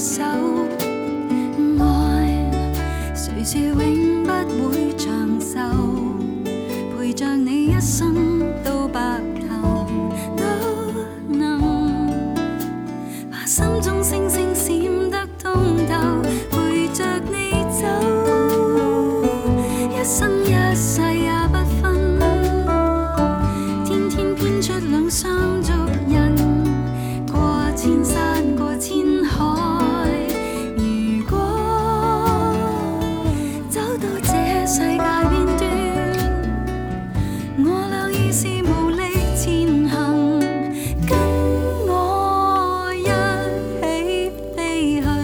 手。愛誰說永不會長壽，陪着你一生到白頭，都能把心中星星閃得通透，陪着你走，一生一世也不分，天天編出兩雙足印，過千山過千海。如果走到這世界邊端，我倆已是無力前行，跟我一起飛去。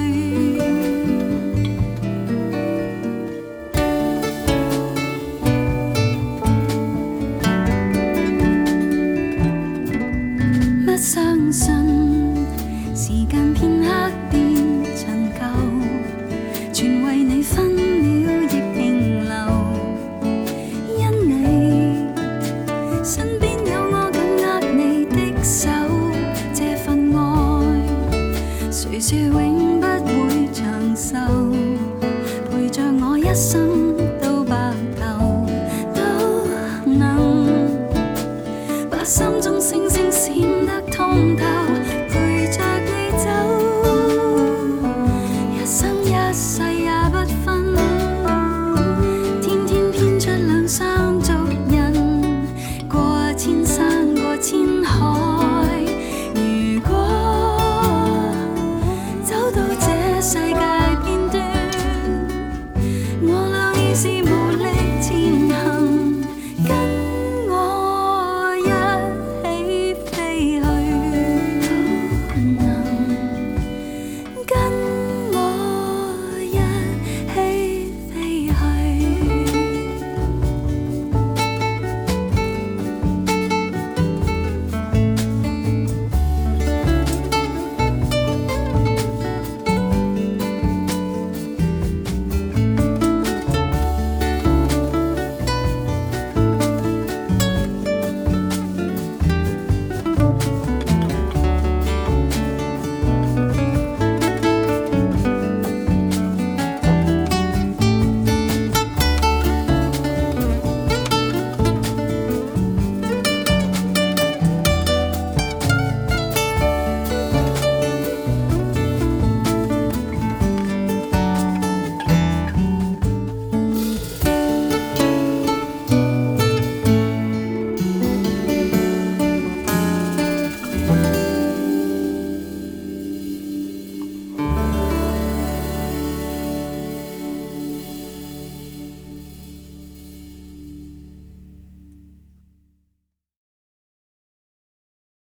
不相信時間片刻變陳舊，全為你分秒亦停留，因你身邊有我緊握你的手，這份愛誰說永不會長壽，陪着我一生